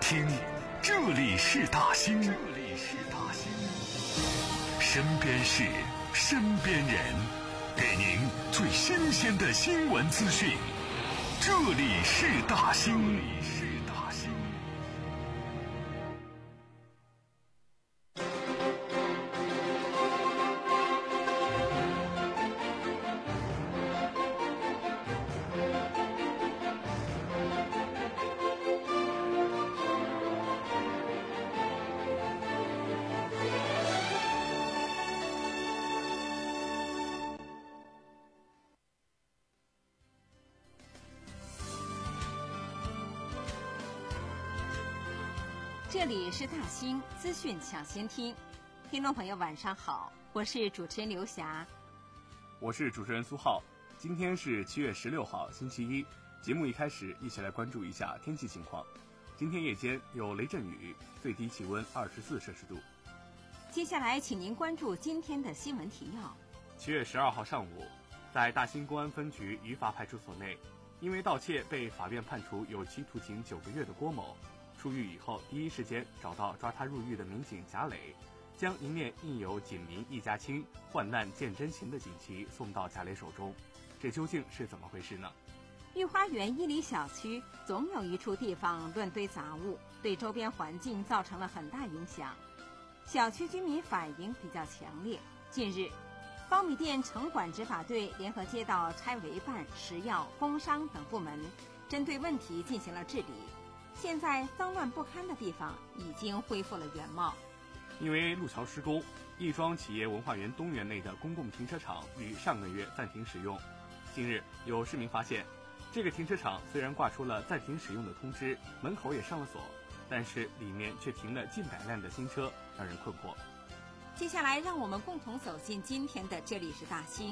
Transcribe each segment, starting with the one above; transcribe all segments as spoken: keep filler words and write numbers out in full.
听，这里是大兴，这里是大兴，身边事，身边人，给您最新鲜的新闻资讯。这里是大兴，这里是大兴。 这里是大兴资讯抢先听，听众朋友晚上好，我是主持人刘霞， 我是主持人苏浩。今天是七月十六号星期一，节目一开始一起来关注一下天气情况。今天夜间有雷阵雨，最低气温二十四摄氏度。 接下来请您关注今天的新闻提要。 七月十二号上午，在大兴公安分局余法派出所内，因为盗窃被法院判处有期徒刑九个月的郭某，出狱以后第一时间找到抓他入狱的民警贾磊，将一面印有警民一家亲，患难见真情的锦旗送到贾磊手中。这究竟是怎么回事呢？ 御花园一里小区总有一处地方乱堆杂物，对周边环境造成了很大影响，小区居民反应比较强烈。近日，高米店城管执法队联合街道拆违办、食药、工商等部门，针对问题进行了治理。现在脏乱不堪的地方已经恢复了原貌。 因为路桥施工，亦庄企业文化园东园内的公共停车场于上个月暂停使用。近日，有市民发现，这个停车场虽然挂出了暂停使用的通知，门口也上了锁，但是里面却停了近百辆的新车，让人困惑。 接下来，让我们共同走进今天的这里是大兴。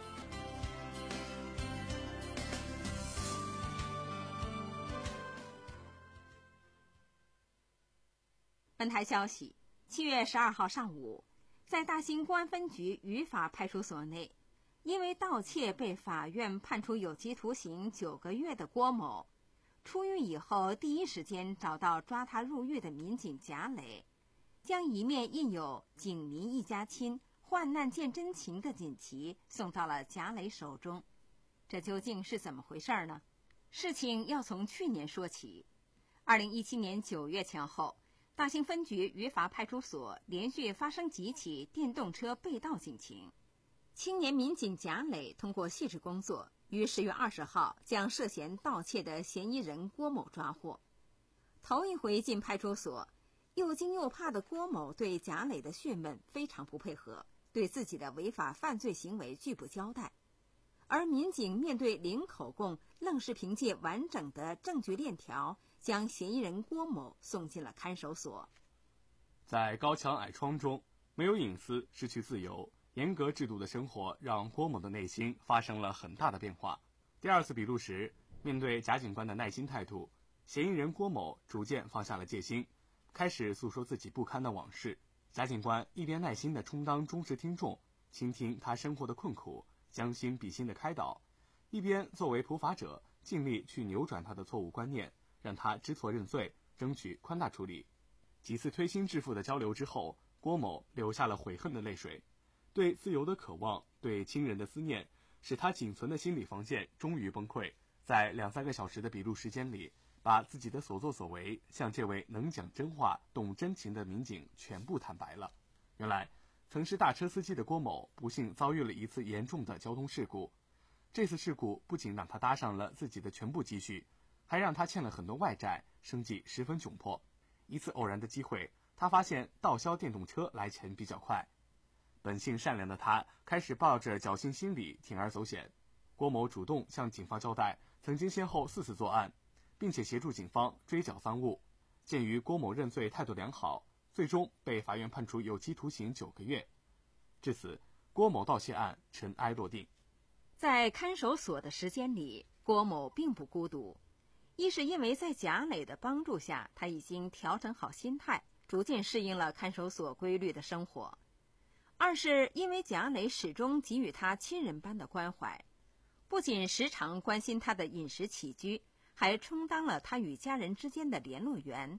本台消息，七月十二号上午，在大兴公安分局余法派出所内，因为盗窃被法院判处有期徒刑九个月的郭某，出狱以后第一时间找到抓他入狱的民警贾磊，将一面印有“警民一家亲，患难见真情”的锦旗送到了贾磊手中。这究竟是怎么回事呢？事情要从去年说起。二零一七年九月前后，大兴分局余法派出所连续发生几起电动车被盗警情。青年民警贾磊通过细致工作，于十月二十号将涉嫌盗窃的嫌疑人郭某抓获。头一回进派出所，又惊又怕的郭某对贾磊的讯问非常不配合，对自己的违法犯罪行为拒不交代。而民警面对零口供，愣是凭借完整的证据链条，将嫌疑人郭某送进了看守所。 在高墙矮窗中，没有隐私，失去自由，严格制度的生活让郭某的内心发生了很大的变化。第二次笔录时，面对贾警官的耐心态度，嫌疑人郭某逐渐放下了戒心，开始诉说自己不堪的往事。贾警官一边耐心地充当忠实听众，倾听他生活的困苦，将心比心的开导，一边作为普法者尽力去扭转他的错误观念，让他知错认罪，争取宽大处理。几次推心置腹的交流之后，郭某流下了悔恨的泪水。对自由的渴望，对亲人的思念，使他仅存的心理防线终于崩溃。在两三个小时的笔录时间里，把自己的所作所为向这位能讲真话、懂真情的民警全部坦白了。原来曾是大车司机的郭某不幸遭遇了一次严重的交通事故，这次事故不仅让他搭上了自己的全部积蓄，还让他欠了很多外债，生计十分窘迫。一次偶然的机会，他发现盗销电动车来钱比较快。本性善良的他开始抱着侥幸心理铤而走险。郭某主动向警方交代曾经先后四次作案，并且协助警方追缴赃物。鉴于郭某认罪态度良好，最终被法院判处有期徒刑九个月。至此，郭某盗窃案尘埃落定。 在看守所的时间里，郭某并不孤独。一是因为在贾磊的帮助下，他已经调整好心态，逐渐适应了看守所规律的生活；二是因为贾磊始终给予他亲人般的关怀，不仅时常关心他的饮食起居，还充当了他与家人之间的联络员，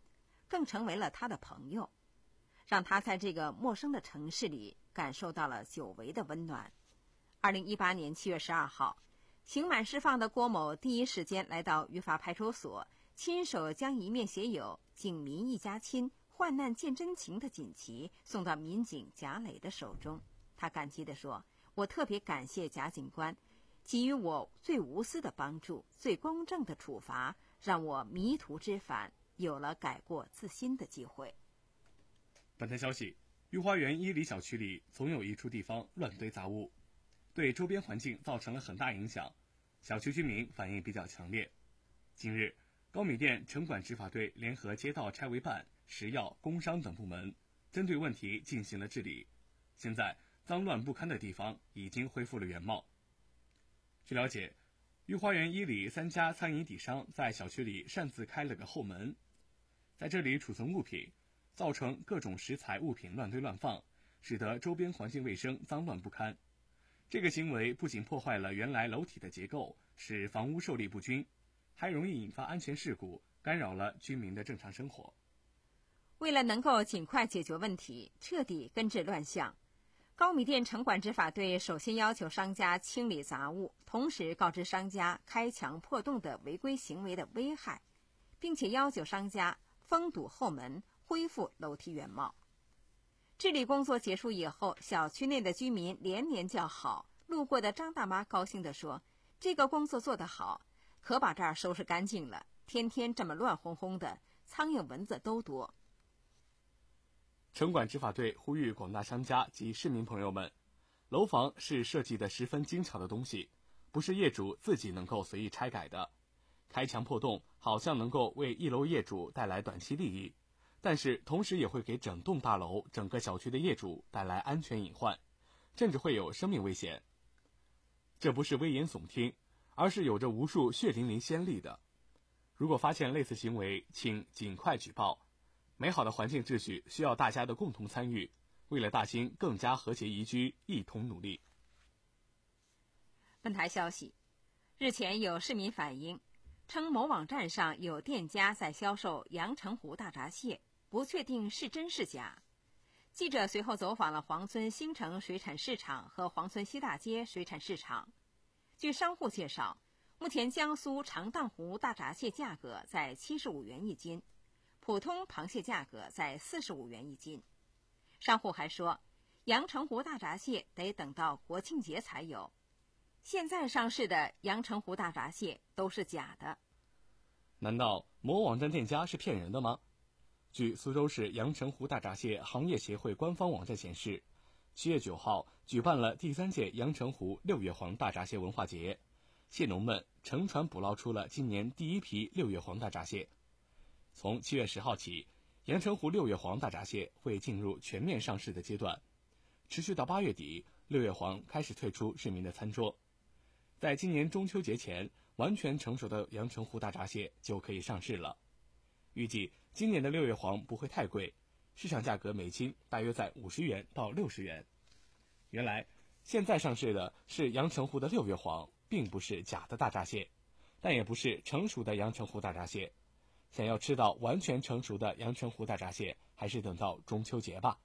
更成为了他的朋友，让他在这个陌生的城市里感受到了久违的温暖。二零一八年七月十二号，刑满释放的郭某第一时间来到于法派出所，亲手将一面写有“警民一家亲，患难见真情”的锦旗送到民警贾磊的手中。他感激地说：“我特别感谢贾警官给予我最无私的帮助，最公正的处罚，让我迷途知返，有了改过自新的机会。” 本台消息，御花园一里小区里总有一处地方乱堆杂物，对周边环境造成了很大影响，小区居民反应比较强烈。近日，高米店城管执法队联合街道拆违办、食药、工商等部门，针对问题进行了治理。现在脏乱不堪的地方已经恢复了原貌。据了解，御花园一里三家餐饮底商在小区里擅自开了个后门，在这里储存物品，造成各种食材物品乱堆乱放，使得周边环境卫生脏乱不堪。这个行为不仅破坏了原来楼体的结构，使房屋受力不均，还容易引发安全事故，干扰了居民的正常生活。 为了能够尽快解决问题，彻底根治乱象，高米店城管执法队首先要求商家清理杂物，同时告知商家开墙破洞的违规行为的危害，并且要求商家封堵后门，恢复楼梯原貌。治理工作结束以后，小区内的居民连连叫好。路过的张大妈高兴地说：“这个工作做得好，可把这儿收拾干净了，天天这么乱哄哄的，苍蝇蚊子都多。” 城管执法队呼吁广大商家及市民朋友们，楼房是设计的十分精巧的东西，不是业主自己能够随意拆改的。开墙破洞好像能够为一楼业主带来短期利益，但是同时也会给整栋大楼、整个小区的业主带来安全隐患，甚至会有生命危险。这不是危言耸听，而是有着无数血淋淋先例的。如果发现类似行为，请尽快举报。美好的环境秩序需要大家的共同参与，为了大兴更加和谐宜居，一同努力。 本台消息，日前有市民反映，称某网站上有店家在销售阳澄湖大闸蟹，不确定是真是假。记者随后走访了黄村新城水产市场和黄村西大街水产市场。据商户介绍，目前江苏长荡湖大闸蟹价格在七十五元一斤，普通螃蟹价格在四十五元一斤。商户还说，阳澄湖大闸蟹得等到国庆节才有，现在上市的阳澄湖大闸蟹都是假的。 难道某网站店家是骗人的吗？据苏州市阳澄湖大闸蟹行业协会官方网站显示，七月九号举办了第三届阳澄湖六月黄大闸蟹文化节，蟹农们乘船捕捞出了今年第一批六月黄大闸蟹。从七月十号起，阳澄湖六月黄大闸蟹会进入全面上市的阶段，持续到八月底，六月黄开始退出市民的餐桌。在今年中秋节前，完全成熟的阳澄湖大闸蟹就可以上市了。预计今年的六月黄不会太贵，市场价格每斤大约在五十元到六十元。原来现在上市的是阳澄湖的六月黄，并不是假的大闸蟹，但也不是成熟的阳澄湖大闸蟹。想要吃到完全成熟的阳澄湖大闸蟹，还是等到中秋节吧。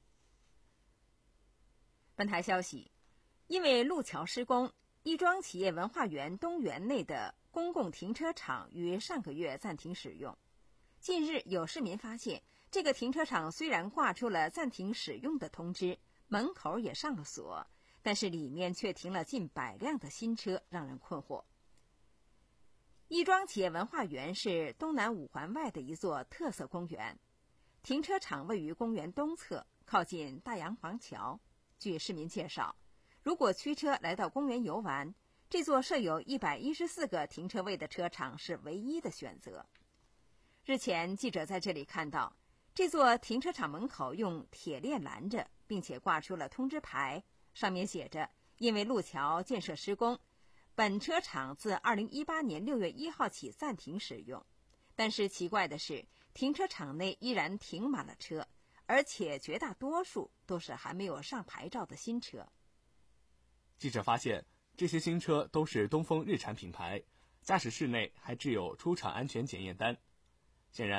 本台消息，因为路桥施工，亦庄企业文化园东园内的公共停车场于上个月暂停使用。近日有市民发现，这个停车场虽然挂出了暂停使用的通知，门口也上了锁，但是里面却停了近百辆的新车，让人困惑。亦庄企业文化园是东南五环外的一座特色公园，停车场位于公园东侧，靠近大洋黄桥。据市民介绍，如果驱车来到公园游玩，这座设有一百一十四个停车位的车场是唯一的选择。日前，记者在这里看到，这座停车场门口用铁链拦着，并且挂出了通知牌，上面写着：因为路桥建设施工，本车场自二零一八年六月一号起暂停使用。但是奇怪的是，停车场内依然停满了车，而且绝大多数都是还没有上牌照的新车。 记者发现，这些新车都是东风日产品牌，驾驶室内还制有出厂安全检验单。显然，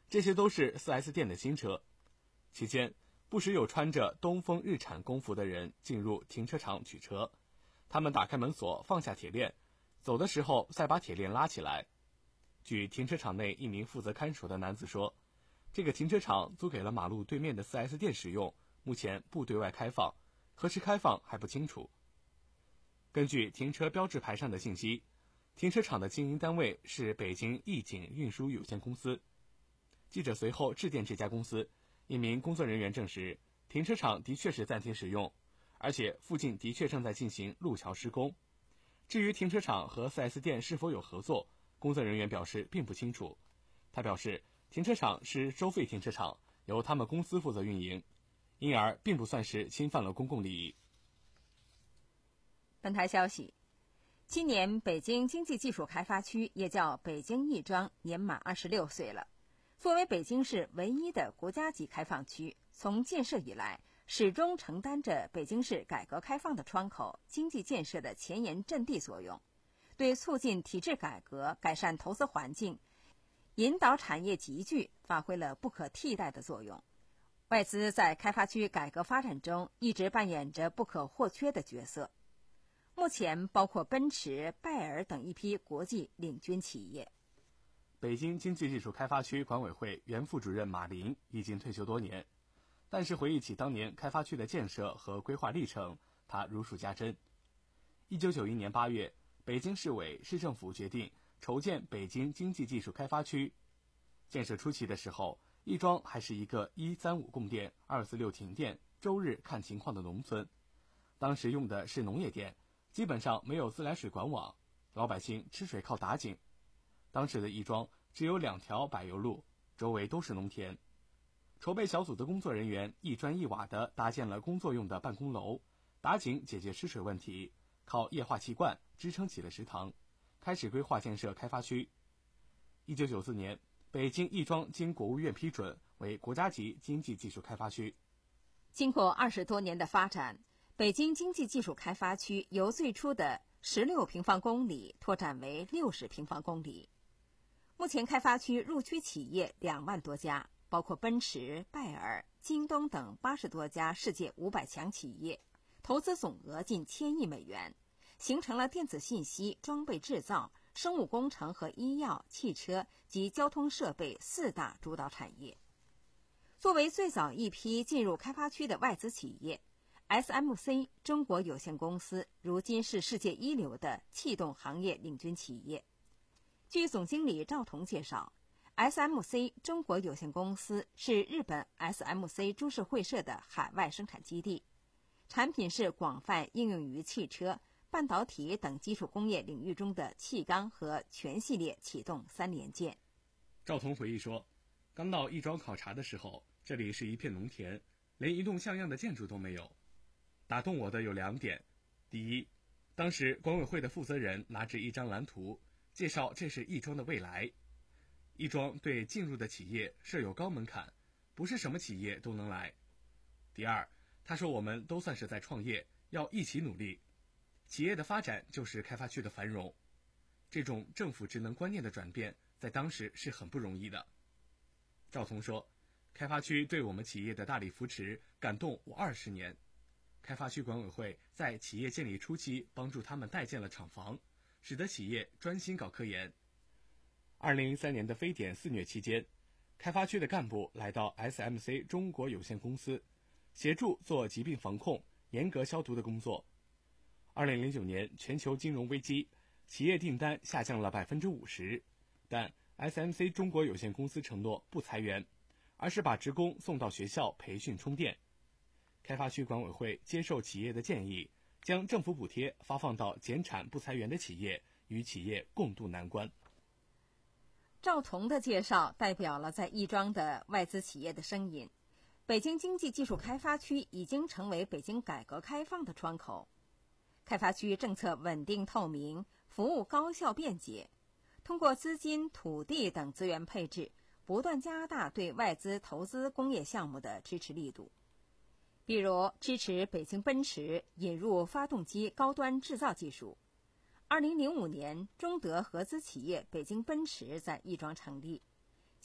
这些都是 四 S 店的新车。期间，不时有穿着东风日产工服的人进入停车场取车，他们打开门锁，放下铁链，走的时候再把铁链拉起来。据停车场内一名负责看守的男子说，这个停车场租给了马路对面的 四 S 店使用，目前不对外开放，何时开放还不清楚。根据停车标志牌上的信息，停车场的经营单位是北京义景运输有限公司。记者随后致电这家公司，一名工作人员证实，停车场的确是暂停使用，而且附近的确正在进行路桥施工。至于停车场和 四 S 店是否有合作，工作人员表示并不清楚。他表示，停车场是收费停车场，由他们公司负责运营，因而并不算是侵犯了公共利益。 本台消息，今年北京经济技术开发区也叫北京亦庄年满二十六岁了。作为北京市唯一的国家级开放区，从建设以来始终承担着北京市改革开放的窗口、经济建设的前沿阵地作用，对促进体制改革、改善投资环境、引导产业集聚发挥了不可替代的作用。外资在开发区改革发展中一直扮演着不可或缺的角色。目前包括奔驰、拜耳等一批国际领军企业。 北京经济技术开发区管委会原副主任马林已经退休多年，但是回忆起当年开发区的建设和规划历程，他如数家珍。一九九一年八月，北京市委市政府决定筹建北京经济技术开发区。建设初期的时候，亦庄还是一个一三五供电、二四六停电、周日看情况的农村。当时用的是农业电，基本上没有自来水管网，老百姓吃水靠打井。当时的亦庄只有两条柏油路，周围都是农田。筹备小组的工作人员一砖一瓦地搭建了工作用的办公楼，打井解决吃水问题，靠液化气罐支撑起了食堂，开始规划建设开发区。一九九四年，北京亦庄经国务院批准为国家级经济技术开发区。 经过二十多年的发展，北京经济技术开发区由最初的十六平方公里拓展为六十平方公里。目前开发区入区企业两万多家，包括奔驰、拜耳、京东等八十多家世界五百强企业，投资总额近千亿美元，形成了电子信息、装备制造、生物工程和医药、汽车及交通设备四大主导产业。作为最早一批进入开发区的外资企业， S M C 中国有限公司如今是世界一流的气动行业领军企业。据总经理赵彤介绍， S M C 中国有限公司是日本 S M C 株式会社的海外生产基地，产品是广泛应用于汽车、半导体等基础工业领域中的气缸和全系列启动三连件。 赵彤回忆说，刚到亦庄考察的时候，这里是一片农田，连一栋像样的建筑都没有。打动我的有两点，第一，当时管委会的负责人拿着一张蓝图，介绍这是亦庄的未来。亦庄对进入的企业设有高门槛，不是什么企业都能来。第二，他说我们都算是在创业，要一起努力。企业的发展就是开发区的繁荣。这种政府职能观念的转变，在当时是很不容易的。赵彤说，开发区对我们企业的大力扶持，感动我二十年。开发区管委会在企业建立初期帮助他们代建了厂房，使得企业专心搞科研。二零零三年的非典肆虐期间，开发区的干部来到 S M C 中国有限公司，协助做疾病防控、严格消毒的工作。二零零九年全球金融危机，企业订单下降了百分之五十，但 S M C 中国有限公司承诺不裁员，而是把职工送到学校培训充电。开发区管委会接受企业的建议，将政府补贴发放到减产不裁员的企业，与企业共度难关。 赵彤的介绍代表了在亦庄的外资企业的声音。北京经济技术开发区已经成为北京改革开放的窗口。开发区政策稳定透明，服务高效便捷，通过资金、土地等资源配置，不断加大对外资投资工业项目的支持力度。比如支持北京奔驰引入发动机高端制造技术。二零零五年，中德合资企业北京奔驰在亦庄成立。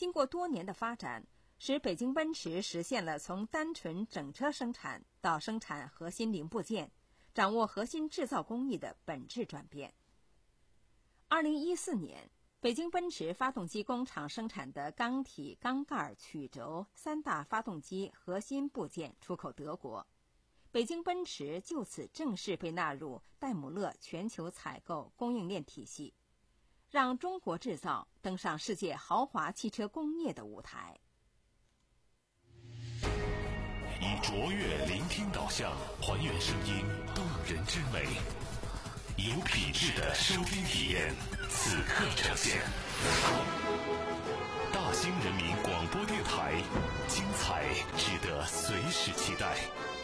经过多年的发展，使北京奔驰实现了从单纯整车生产到生产核心零部件，掌握核心制造工艺的本质转变。二零一四年，北京奔驰发动机工厂生产的缸体、缸盖、曲轴三大发动机核心部件出口德国，北京奔驰就此正式被纳入戴姆勒全球采购供应链体系，让中国制造登上世界豪华汽车工业的舞台。 以卓越聆听导向，还原声音动人之美，有品质的收听体验，此刻呈现。大兴人民广播电台，精彩值得随时期待。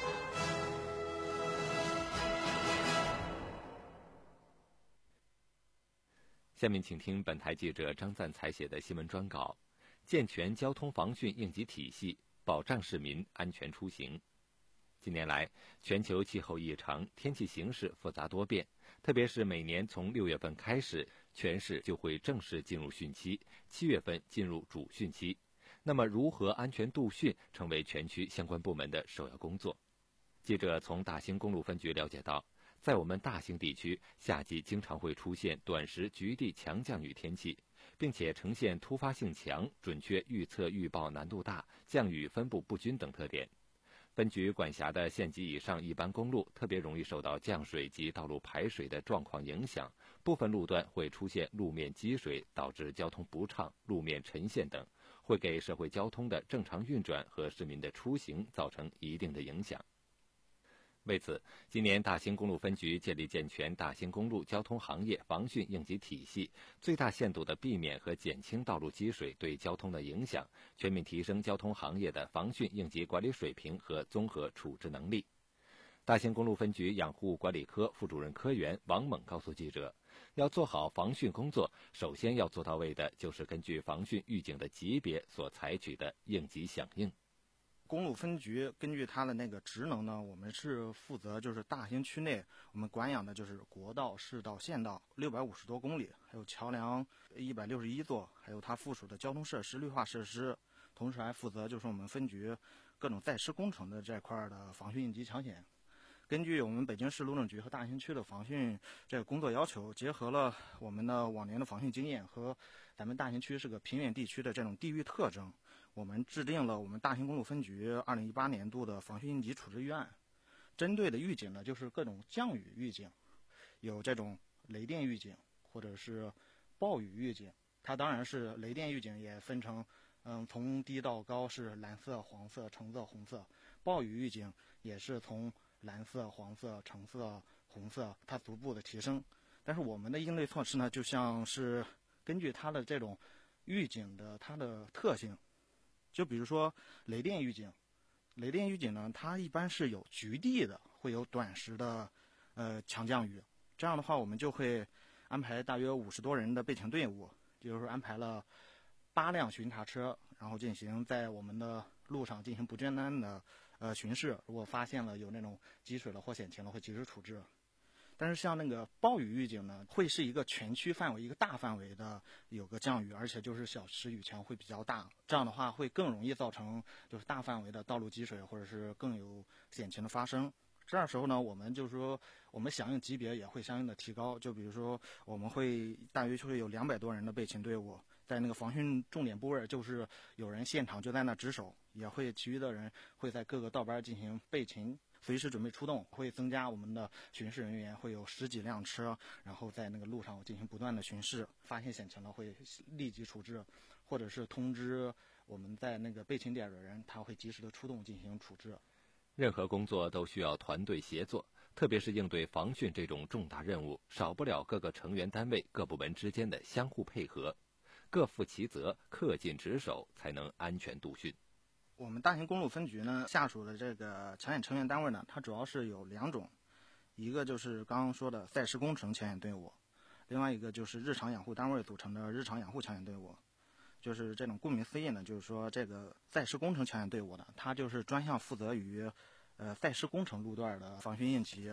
下面请听本台记者张赞才写的新闻专稿：健全交通防汛应急体系，保障市民安全出行。近年来，全球气候异常，天气形势复杂多变，特别是每年从六月份开始，全市就会正式进入汛期，七月份进入主汛期。那么，如何安全度汛，成为全区相关部门的首要工作。记者从大兴公路分局了解到，在我们大兴地区，夏季经常会出现短时局地强降雨天气，并且呈现突发性强、准确预测预报难度大、降雨分布不均等特点。分局管辖的县级以上一般公路特别容易受到降水及道路排水的状况影响，部分路段会出现路面积水，导致交通不畅、路面沉陷等，会给社会交通的正常运转和市民的出行造成一定的影响。为此，今年大兴公路分局建立健全大兴公路交通行业防汛应急体系，最大限度地避免和减轻道路积水对交通的影响，全面提升交通行业的防汛应急管理水平和综合处置能力。大兴公路分局养护管理科副主任科员王猛告诉记者，要做好防汛工作，首先要做到位的就是根据防汛预警的级别所采取的应急响应。 公路分局根据它的那个职能呢，我们是负责就是大兴区内我们管养的就是国道、市道、县道六百五十多公里，还有桥梁一百六十一座，还有它附属的交通设施、绿化设施，同时还负责就是我们分局各种在施工程的这块的防汛应急抢险。根据我们北京市路政局和大兴区的防汛这个工作要求，结合了我们的往年的防汛经验和咱们大兴区是个平原地区的这种地域特征，我们制定了我们大兴公路分局二零一八年度的防汛应急处置预案。针对的预警呢，就是各种降雨预警，有这种雷电预警或者是暴雨预警。它当然是雷电预警也分成嗯，从低到高是蓝色、黄色、橙色、红色，暴雨预警也是从蓝色、黄色、橙色、红色，它逐步的提升。但是我们的应对措施呢，就像是根据它的这种预警的它的特性，就比如说雷电预警，雷电预警呢，它一般是有局地的，会有短时的呃强降雨。这样的话，我们就会安排大约五十多人的备勤队伍，就是安排了八辆巡查车，然后进行在我们的路上进行不间断的呃巡视，如果发现了有那种积水了或险情了，会及时处置。但是像那个暴雨预警呢，会是一个全区范围、一个大范围的有个降雨，而且就是小时雨强会比较大，这样的话会更容易造成就是大范围的道路积水，或者是更有险情的发生。这样时候呢，我们就是说我们响应级别也会相应的提高，就比如说我们会大约就会有两百多人的备勤队伍，在那个防汛重点部位，就是有人现场就在那值守，也会其余的人会在各个道班进行备勤，随时准备出动，会增加我们的巡视人员，会有十几辆车，然后在那个路上进行不断的巡视，发现险情了会立即处置，或者是通知我们在那个备勤点的人，他会及时的出动进行处置。 任何工作都需要团队协作，特别是应对防汛这种重大任务，少不了各个成员单位、各部门之间的相互配合，各负其责，恪尽职守，才能安全度汛。 我们大兴公路分局呢，下属的这个抢险成员单位呢，它主要是有两种，一个就是刚刚说的在施工程抢险队伍，另外一个就是日常养护单位组成的日常养护抢险队伍。就是这种顾名思义呢，就是说这个在施工程抢险队伍呢，它就是专项负责于呃在施工程路段的防汛应急。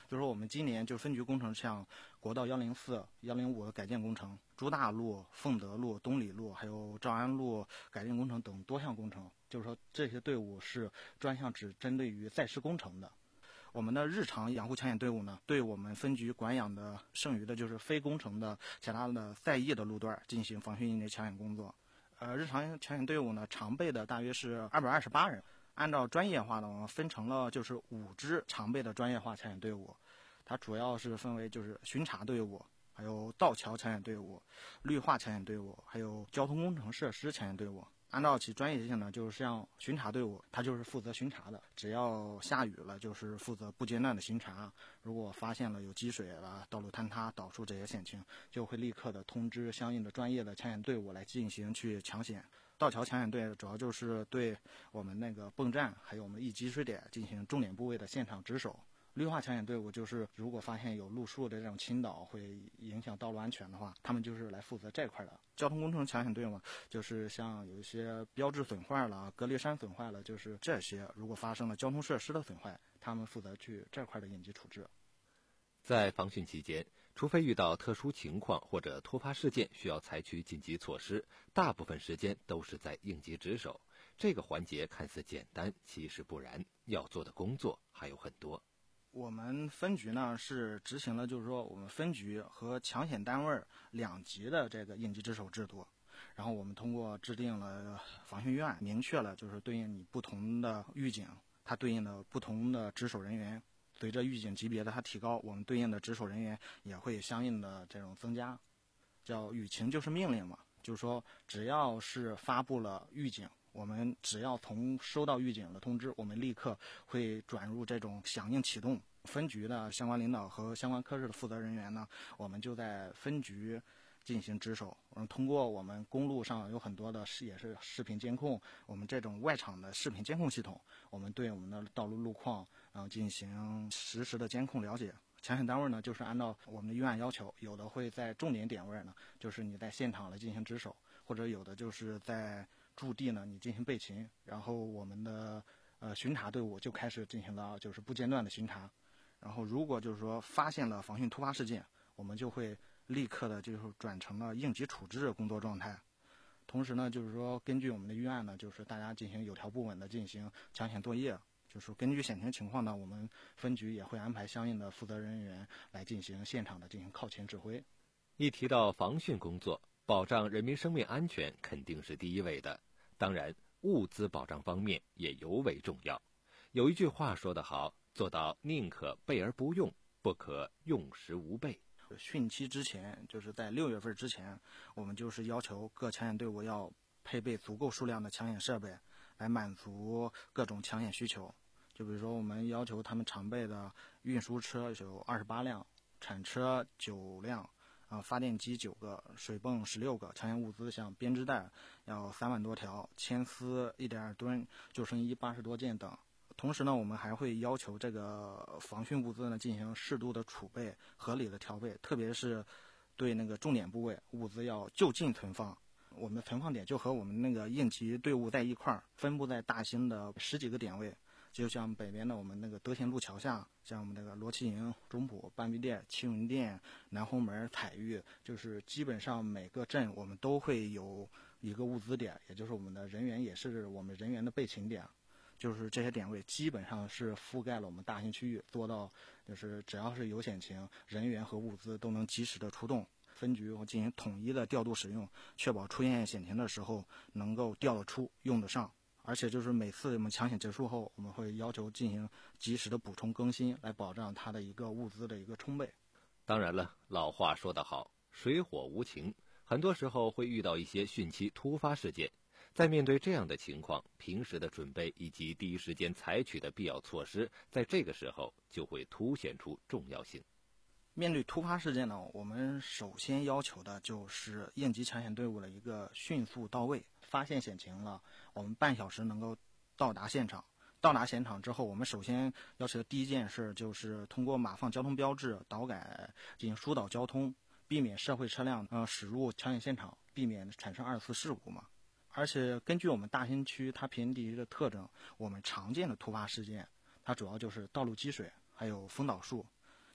就是说我们今年就分局工程像国道一零四、一零五的改建工程、朱大路、凤德路、东里路，还有诏安路改建工程等多项工程，就是说这些队伍是专项只针对于在施工程的。我们的日常养护抢险队伍呢，对我们分局管养的剩余的就是非工程的其他的在役的路段进行防汛应急抢险工作。呃，日常抢险队伍呢，常备的大约是二百二十八人。按照专业化呢，我们分成了就是五支常备的专业化抢险队伍，它主要是分为就是巡查队伍，还有道桥抢险队伍、绿化抢险队伍，还有交通工程设施抢险队伍。按照其专业性呢，就是像巡查队伍，它就是负责巡查的，只要下雨了，就是负责不间断的巡查。如果发现了有积水了、道路坍塌、倒树这些险情，就会立刻的通知相应的专业的抢险队伍来进行去抢险。道桥抢险队主要就是对我们那个泵站还有我们易积水点进行重点部位的现场值守。绿化抢险队伍就是如果发现有路树的这种倾倒会影响道路安全的话，他们就是来负责这块的。交通工程抢险队伍就是像有一些标志损坏了、隔离山损坏了，就是这些如果发生了交通设施的损坏，他们负责去这块的应急处置。 在防汛期间，除非遇到特殊情况或者突发事件需要采取紧急措施，大部分时间都是在应急值守。这个环节看似简单，其实不然，要做的工作还有很多。 我们分局呢是执行了就是说我们分局和抢险单位两级的这个应急值守制度，然后我们通过制定了防汛预案，明确了就是对应你不同的预警，它对应的不同的值守人员，随着预警级别的它提高，我们对应的值守人员也会相应的这种增加。叫雨情就是命令嘛，就是说只要是发布了预警，我们只要从收到预警的通知，我们立刻会转入这种响应启动。分局的相关领导和相关科室的负责人员呢，我们就在分局进行值守。嗯，通过我们公路上有很多的也是视频监控，我们这种外场的视频监控系统，我们对我们的道路路况，然后进行实时的监控了解。抢险单位呢，就是按照我们的预案要求，有的会在重点点位呢，就是你在现场来进行值守，或者有的就是在驻地呢，你进行备勤，然后我们的呃巡查队伍就开始进行了就是不间断的巡查。然后如果就是说发现了防汛突发事件，我们就会立刻的就是转成了应急处置工作状态。同时呢，就是说根据我们的预案呢，就是大家进行有条不紊的进行抢险作业。就是根据险情情况呢，我们分局也会安排相应的负责人员来进行现场的进行靠前指挥。 一提到防汛工作，保障人民生命安全肯定是第一位的，当然物资保障方面也尤为重要。有一句话说得好，做到宁可备而不用，不可用时无备。 汛期之前，就是在六月份之前，我们就是要求各抢险队伍要配备足够数量的抢险设备，来满足各种抢险需求。就比如说我们要求他们常备的运输车有二十八辆，铲车九辆，啊，发电机九个，水泵十六个，抢险物资像编织袋要三万多条，铅丝一点二吨，救生衣八十多件等。同时呢，我们还会要求这个防汛物资呢进行适度的储备、合理的调配，特别是对那个重点部位物资要就近存放。我们的存放点就和我们那个应急队伍在一块儿，分布在大兴的十几个点位。就像北边的我们那个德贤路桥下，像我们那个罗旗营、中埔、半壁店、青云店、南红门、彩玉，就是基本上每个镇我们都会有一个物资点，也就是我们的人员也是我们人员的备勤点。就是这些点位基本上是覆盖了我们大兴区域，做到就是只要是有险情，人员和物资都能及时的出动。分局会进行统一的调度使用，确保出现险情的时候能够调得出、用得上。而且就是每次我们抢险结束后，我们会要求进行及时的补充更新，来保障它的一个物资的一个充备。 当然了，老话说得好，水火无情，很多时候会遇到一些汛期突发事件。在面对这样的情况，平时的准备以及第一时间采取的必要措施，在这个时候就会凸显出重要性。 面对突发事件呢，我们首先要求的就是应急抢险队伍的一个迅速到位。发现险情了，我们半小时能够到达现场。到达现场之后，我们首先要求的第一件事就是通过码放交通标志、导改进行疏导交通，避免社会车辆呃驶入抢险现场，避免产生二次事故嘛。而且根据我们大兴区它偏地区的特征，我们常见的突发事件，它主要就是道路积水，还有风倒树。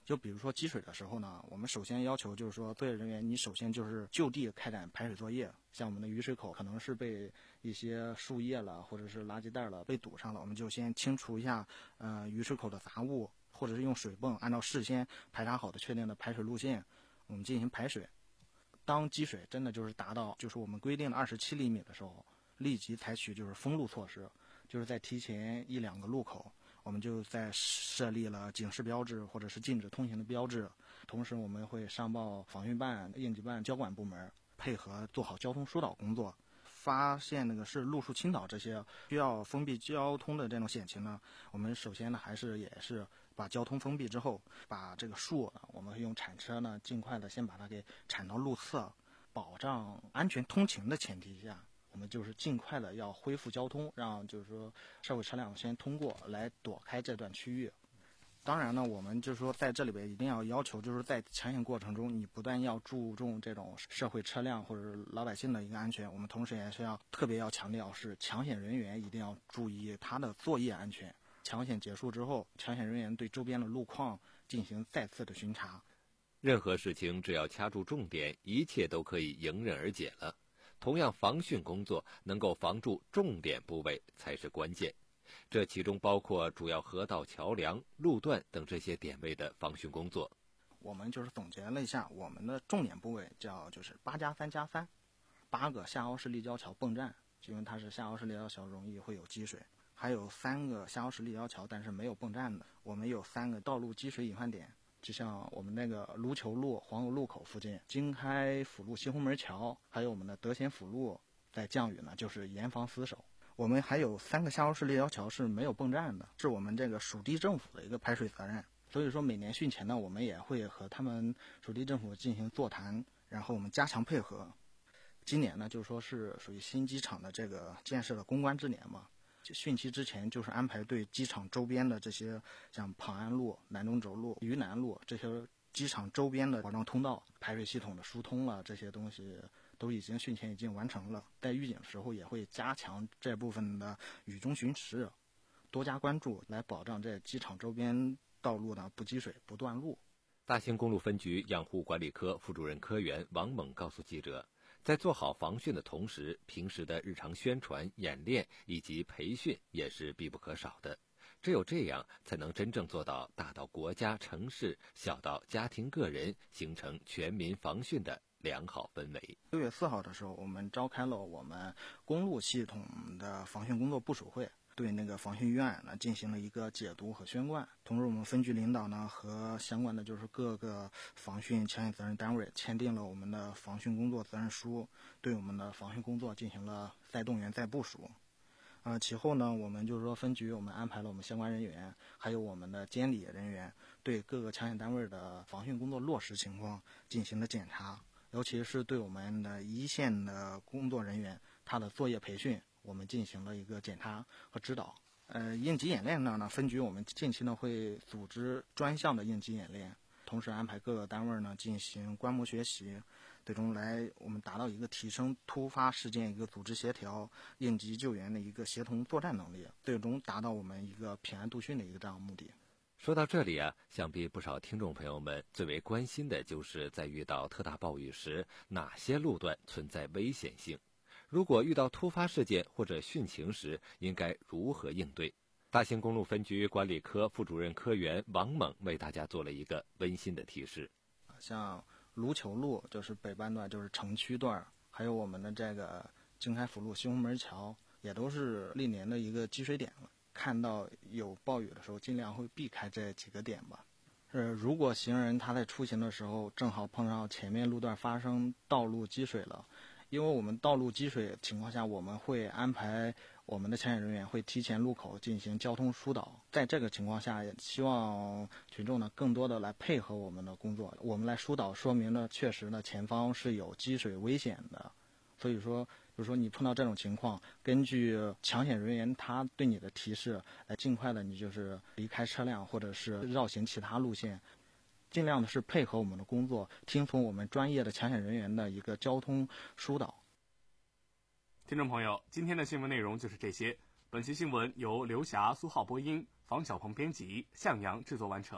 就比如说积水的时候呢，我们首先要求就是说，作业人员你首先就是就地开展排水作业。像我们的雨水口可能是被一些树叶了，或者是垃圾袋了被堵上了，我们就先清除一下呃雨水口的杂物，或者是用水泵按照事先排查好的确定的排水路线，我们进行排水。当积水真的就是达到就是我们规定的二十七厘米的时候，立即采取就是封路措施，就是在提前一两个路口，我们就在设立了警示标志或者是禁止通行的标志，同时我们会上报防汛办、应急办、交管部门，配合做好交通疏导工作。发现那个是路树倾倒这些需要封闭交通的这种险情呢，我们首先呢还是也是把交通封闭之后，把这个树我们会用铲车呢尽快的先把它给铲到路侧，保障安全通行的前提下，我们就是尽快的要恢复交通，让就是说社会车辆先通过来躲开这段区域。当然呢，我们就是说在这里边一定要要求，就是在抢险过程中，你不但要注重这种社会车辆或者老百姓的一个安全，我们同时也是要特别要强调是抢险人员一定要注意他的作业安全。抢险结束之后，抢险人员对周边的路况进行再次的巡查。 任何事情只要掐住重点，一切都可以迎刃而解了。同样，防汛工作能够防住重点部位才是关键。这其中包括主要河道、桥梁、路段等这些点位的防汛工作。 我们就是总结了一下，我们的重点部位叫就是八加三加三，八个下凹式立交桥泵站，因为它是下凹式立交桥容易会有积水，还有三个下凹式立交桥但是没有泵站的，我们有三个道路积水隐患点，就像我们那个卢球路黄河路口附近、经开辅路西红门桥，还有我们的德贤辅路，在降雨呢就是严防死守。我们还有三个下凹式立交桥是没有泵站的，是我们这个属地政府的一个排水责任。所以说每年汛前呢，我们也会和他们属地政府进行座谈，然后我们加强配合。今年呢，就是说是属于新机场的这个建设的攻关之年嘛，汛期之前就是安排对机场周边的这些像庞安路、南中轴路、渝南路这些机场周边的保障通道、排水系统的疏通了，这些东西都已经汛前已经完成了。在预警的时候也会加强这部分的雨中巡视，多加关注，来保障这机场周边道路呢不积水不断路。 大兴公路分局养护管理科副主任科员王猛告诉记者，在做好防汛的同时，平时的日常宣传、演练以及培训也是必不可少的。只有这样，才能真正做到大到国家、城市，小到家庭、个人，形成全民防汛的良好氛围。 六月四号的时候，我们召开了我们公路系统的防汛工作部署会，对那个防汛预案呢进行了一个解读和宣贯。同时，我们分局领导呢和相关的就是各个防汛抢险责任单位签订了我们的防汛工作责任书，对我们的防汛工作进行了再动员、再部署。呃，其后呢，我们就是说分局我们安排了我们相关人员，还有我们的监理人员，对各个抢险单位的防汛工作落实情况进行了检查，尤其是对我们的一线的工作人员，他的作业培训，我们进行了一个检查和指导。呃，应急演练呢，分局我们近期呢会组织专项的应急演练，同时安排各个单位呢进行观摩学习，最终来我们达到一个提升突发事件一个组织协调、应急救援的一个协同作战能力，最终达到我们一个平安度汛的一个这样的目的。 说到这里啊，想必不少听众朋友们最为关心的就是在遇到特大暴雨时，哪些路段存在危险性？如果遇到突发事件或者汛情时，应该如何应对？大兴公路分局管理科副主任科员王猛为大家做了一个温馨的提示。 像卢球路就是北半段，就是城区段，还有我们的这个经开辅路西红门桥，也都是历年的一个积水点了。看到有暴雨的时候，尽量会避开这几个点吧。呃，如果行人他在出行的时候，正好碰上前面路段发生道路积水了，因为我们道路积水情况下，我们会安排我们的抢险人员会提前路口进行交通疏导。在这个情况下，也希望群众呢更多的来配合我们的工作，我们来疏导，说明呢确实呢前方是有积水危险的。所以说，就是说你碰到这种情况，根据抢险人员他对你的提示，来尽快的你就是离开车辆，或者是绕行其他路线。尽量的是配合我们的工作，听从我们专业的抢险人员的一个交通疏导。 听众朋友，今天的新闻内容就是这些。本期新闻由刘霞、苏浩播音，房小鹏编辑，向阳制作完成。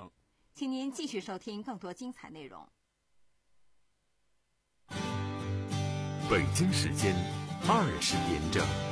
请您继续收听更多精彩内容。 北京时间二十点整。